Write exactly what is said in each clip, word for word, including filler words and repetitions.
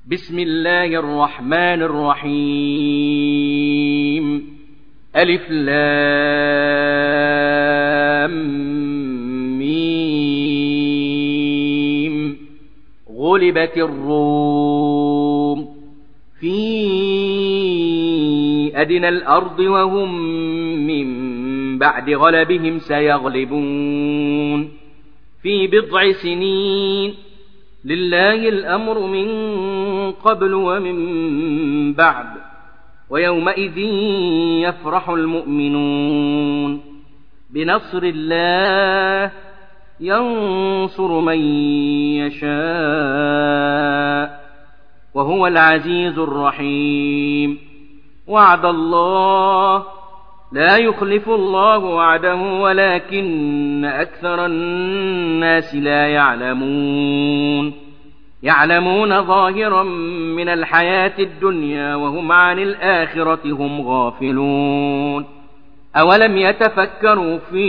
بسم الله الرحمن الرحيم. ألف لام ميم. غلبت الروم في أدنى الأرض وهم من بعد غلبهم سيغلبون في بضع سنين. لله الأمر من قبل ومن بعد ويومئذ يفرح المؤمنون بنصر الله ينصر من يشاء وهو العزيز الرحيم. وعد الله لا يخلف الله وعده ولكن أكثر الناس لا يعلمون يعلمون ظاهرا من الحياة الدنيا وهم عن الآخرة هم غافلون. أولم يتفكروا في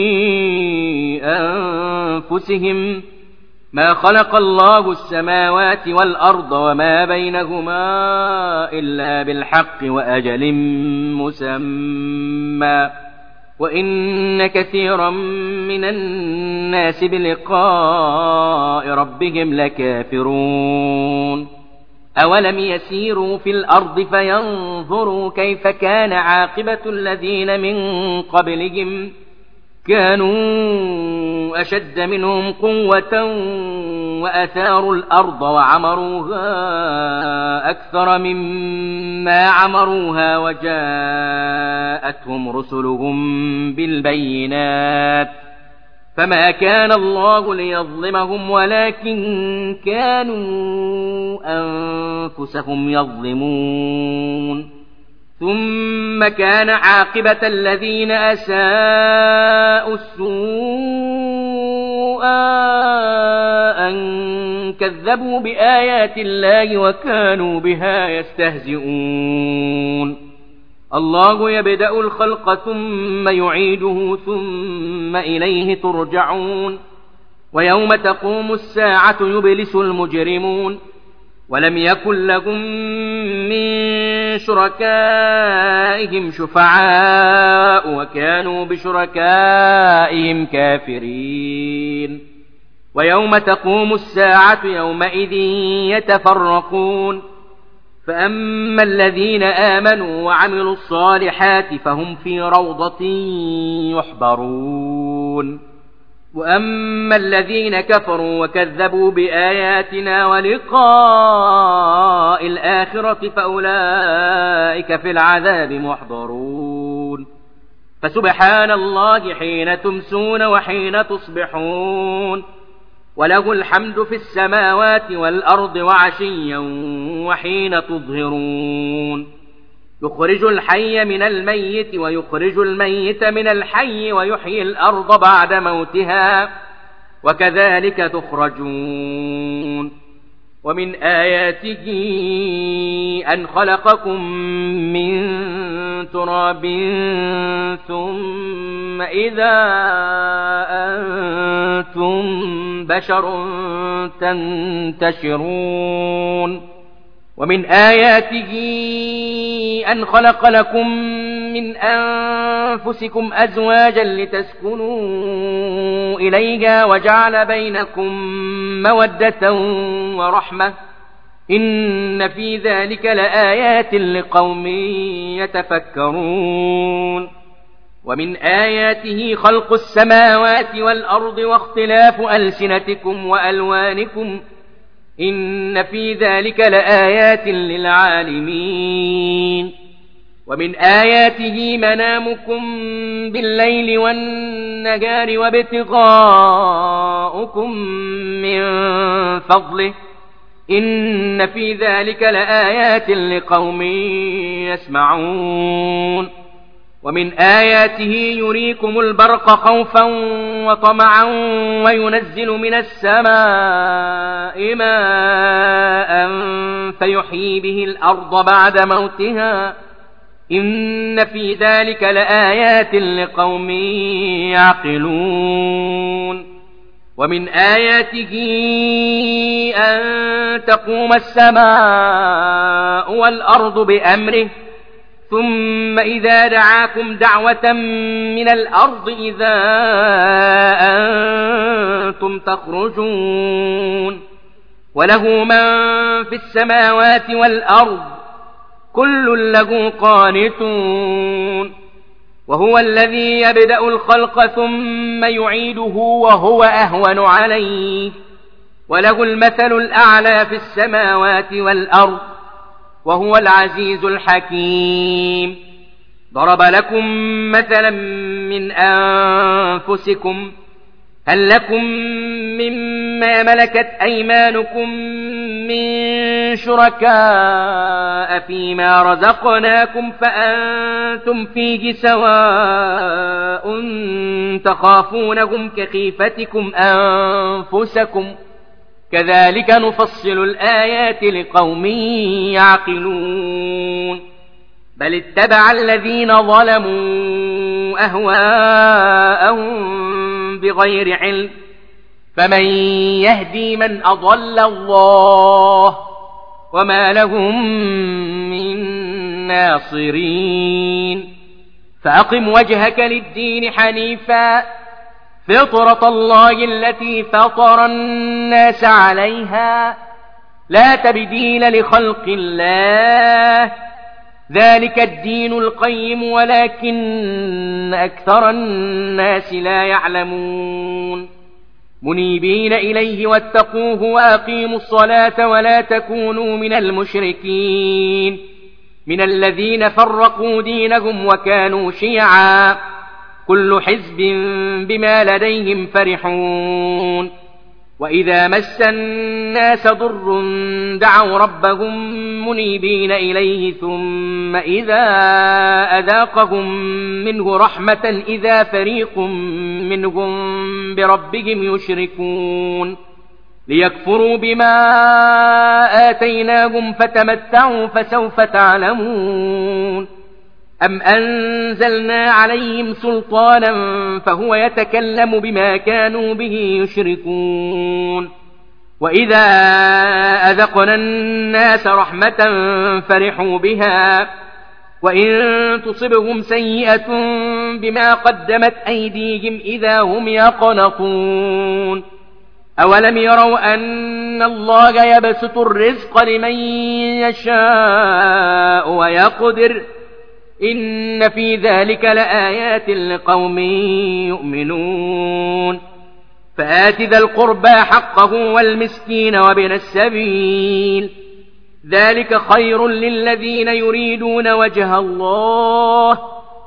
أنفسهم ما خلق الله السماوات والأرض وما بينهما إلا بالحق وأجل مسمى وإن كثيرا من الناس بلقاء ربهم لكافرون. أولم يسيروا في الأرض فينظروا كيف كان عاقبة الذين من قبلهم كانوا أشد منهم قوة وأثاروا الأرض وعمروها أكثر مما عمروها وجاءتهم رسلهم بالبينات فما كان الله ليظلمهم ولكن كانوا أنفسهم يظلمون. ثم كان عاقبة الذين أساءوا السوء أن كذبوا بآيات الله وكانوا بها يستهزئون. الله يبدأ الخلق ثم يعيده ثم إليه ترجعون. ويوم تقوم الساعة يبلس المجرمون ولم يكن لهم من شركائهم شفعاء وكانوا بشركائهم كافرين. ويوم تقوم الساعة يومئذ يتفرقون فأما الذين آمنوا وعملوا الصالحات فهم في روضة يحبرون وأما الذين كفروا وكذبوا بآياتنا ولقاء الآخرة فأولئك في العذاب محضرون. فسبحان الله حين تمسون وحين تصبحون وله الحمد في السماوات والأرض وعشيا وحين تظهرون. يخرج الحي من الميت ويخرج الميت من الحي ويحيي الأرض بعد موتها وكذلك تخرجون. ومن آياته أن خلقكم من تراب ثم إذا أنتم بشر تنتشرون. ومن آياته أن خلق لكم من أنفسكم أزواجا لتسكنوا إليها وجعل بينكم مودة ورحمة إن في ذلك لآيات لقوم يتفكرون. ومن آياته خلق السماوات والأرض واختلاف ألسنتكم وألوانكم إن في ذلك لآيات للعالمين. ومن آياته منامكم بالليل والنهار وابتغاؤكم من فضله إن في ذلك لآيات لقوم يسمعون. ومن آياته يريكم البرق خوفا وطمعا وينزل من السماء ماء فيحيي به الأرض بعد موتها إن في ذلك لآيات لقوم يعقلون. ومن آياته أن تقوم السماء والأرض بأمره ثم إذا دعاكم دعوة من الأرض إذا أنتم تخرجون وله من في السماوات والأرض كل له قانتون وهو الذي يبدأ الخلق ثم يعيده وهو أهون عليه وله المثل الأعلى في السماوات والأرض وهو العزيز الحكيم ضرب لكم مثلا من أنفسكم هل لكم مما ملكت أيمانكم من شركاء فيما رزقناكم فأنتم فيه سواء تخافونهم كخيفتكم أنفسكم كذلك نفصل الآيات لقوم يعقلون بل اتبع الذين ظلموا أهواءهم بغير علم فمن يهدي من أضل الله وما لهم من ناصرين فأقم وجهك للدين حنيفا فطرة الله التي فطر الناس عليها لا تبديل لخلق الله ذلك الدين القيم ولكن أكثر الناس لا يعلمون منيبين إليه واتقوه وأقيموا الصلاة ولا تكونوا من المشركين من الذين فرقوا دينهم وكانوا شيعا كل حزب بما لديهم فرحون وإذا مس الناس ضر دعوا ربهم منيبين إليه ثم إذا أذاقهم منه رحمة إذا فريق منهم بربهم يشركون ليكفروا بما آتيناهم فتمتعوا فسوف تعلمون أم أنزلنا عليهم سلطانا فهو يتكلم بما كانوا به يشركون وإذا أذقنا الناس رحمة فرحوا بها وإن تصبهم سيئة بما قدمت أيديهم إذا هم يقنطون أولم يروا أن الله يبسط الرزق لمن يشاء ويقدر إن في ذلك لآيات لقوم يؤمنون فآت ذا القربى حقه والمسكين وابن السبيل ذلك خير للذين يريدون وجه الله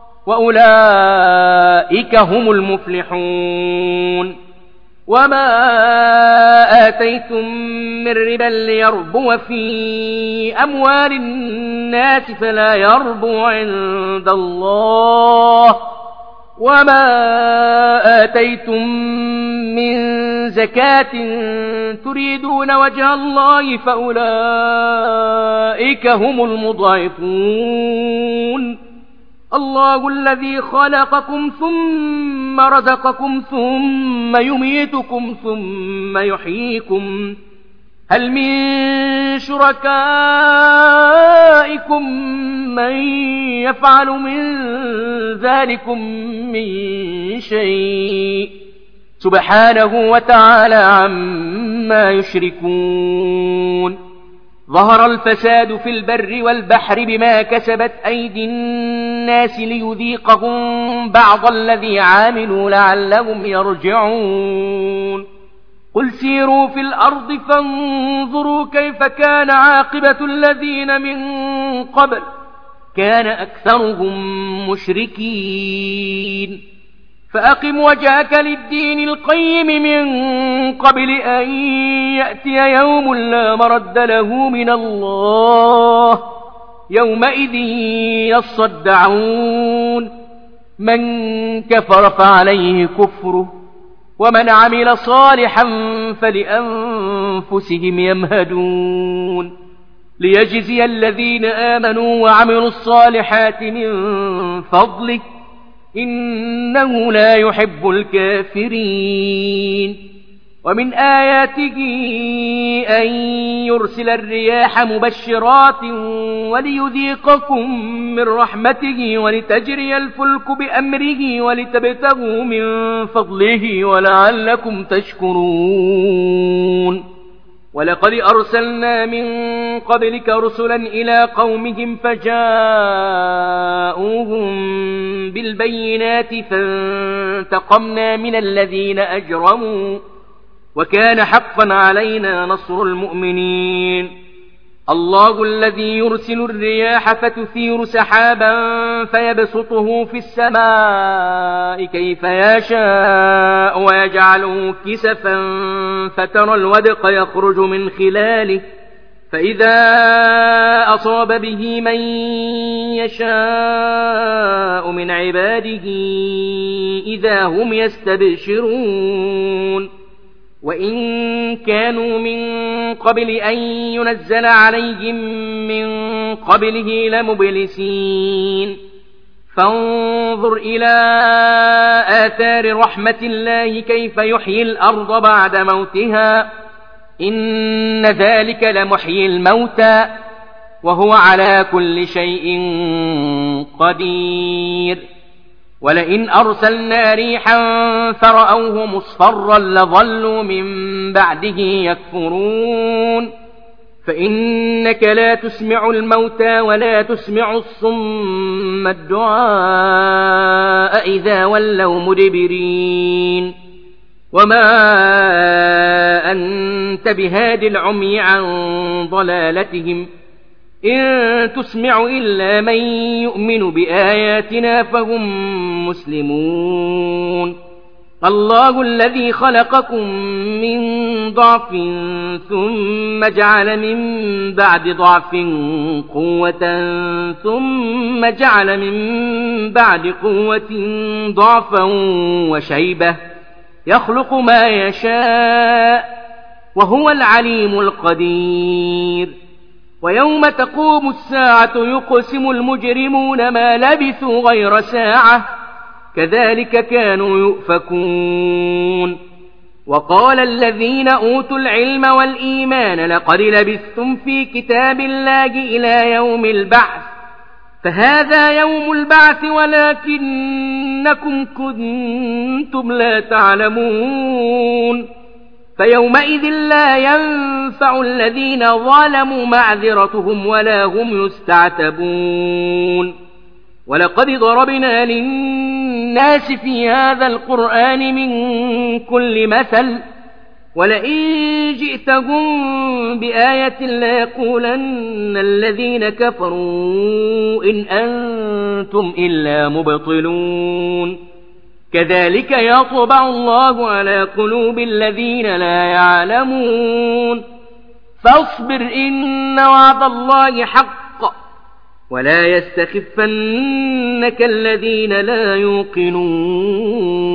وأولئك هم المفلحون وما آتيتم من ربا ليربو في أموال الناس فلا يربو عند الله وما آتيتم من زكاة تريدون وجه الله فأولئك هم المضعفون الله الذي خلقكم ثم رزقكم ثم يميتكم ثم يحييكم هل من شركائكم من يفعل من ذلكم من شيء سبحانه وتعالى عما يشركون ظهر الفساد في البر والبحر بما كسبت أيدي الناس ليذيقهم بعض الذي عاملوا لعلهم يرجعون قل سيروا في الأرض فانظروا كيف كان عاقبة الذين من قبل كان أكثرهم مشركين فأقم وجهك للدين القيم من قبل أن يأتي يوم لا مرد له من الله يومئذ يصدعون من كفر فعليه كفره ومن عمل صالحا فلأنفسهم يمهدون ليجزي الذين آمنوا وعملوا الصالحات من فضله إنه لا يحب الكافرين ومن آياته أن يرسل الرياح مبشرات وليذيقكم من رحمته ولتجري الفلك بأمره ولتبتغوا من فضله ولعلكم تشكرون. ولقد أرسلنا من قبلك رسلا إلى قومهم فجاءوهم بالبينات فانتقمنا من الذين أجرموا وكان حقا علينا نصر المؤمنين. الله الذي يرسل الرياح فتثير سحابا فيبسطه في السماء كيف يشاء ويجعله كسفا فترى الودق يخرج من خلاله فإذا أصاب به من يشاء من عباده إذا هم يستبشرون. وإن كانوا من قبل أن ينزل عليهم من قبله لمبلسين. فانظر إلى آثار رحمة الله كيف يحيي الأرض بعد موتها إن ذلك لمحيي الموتى وهو على كل شيء قدير. ولئن أرسلنا ريحا فرأوه مصفرا لظلوا من بعده يكفرون. فإنك لا تسمع الموتى ولا تسمع الصم الدعاء إذا ولوا مدبرين. وما أنت بهاد العمي عن ضلالتهم إن تسمع إلا من يؤمن بآياتنا فهم مسلمون. الله الذي خلقكم من ضعف ثم جعل من بعد ضعف قوة ثم جعل من بعد قوة ضعفا وشيبة يخلق ما يشاء وهو العليم القدير. ويوم تقوم الساعة يقسم المجرمون ما لبثوا غير ساعة كذلك كانوا يؤفكون. وقال الذين أوتوا العلم والإيمان لقد لبثتم في كتاب الله إلى يوم البعث فهذا يوم البعث ولكنكم كنتم لا تعلمون. فيومئذ لا ينفع الذين ظلموا معذرتهم ولا هم يستعتبون. ولقد ضربنا للناس في هذا القرآن من كل مثل ولئن جئتهم بآية ليقولن الذين كفروا إن أنتم إلا مبطلون. كذلك يطبع الله على قلوب الذين لا يعلمون. فاصبر إن وعد الله حق ولا يستخفنك الذين لا يوقنون.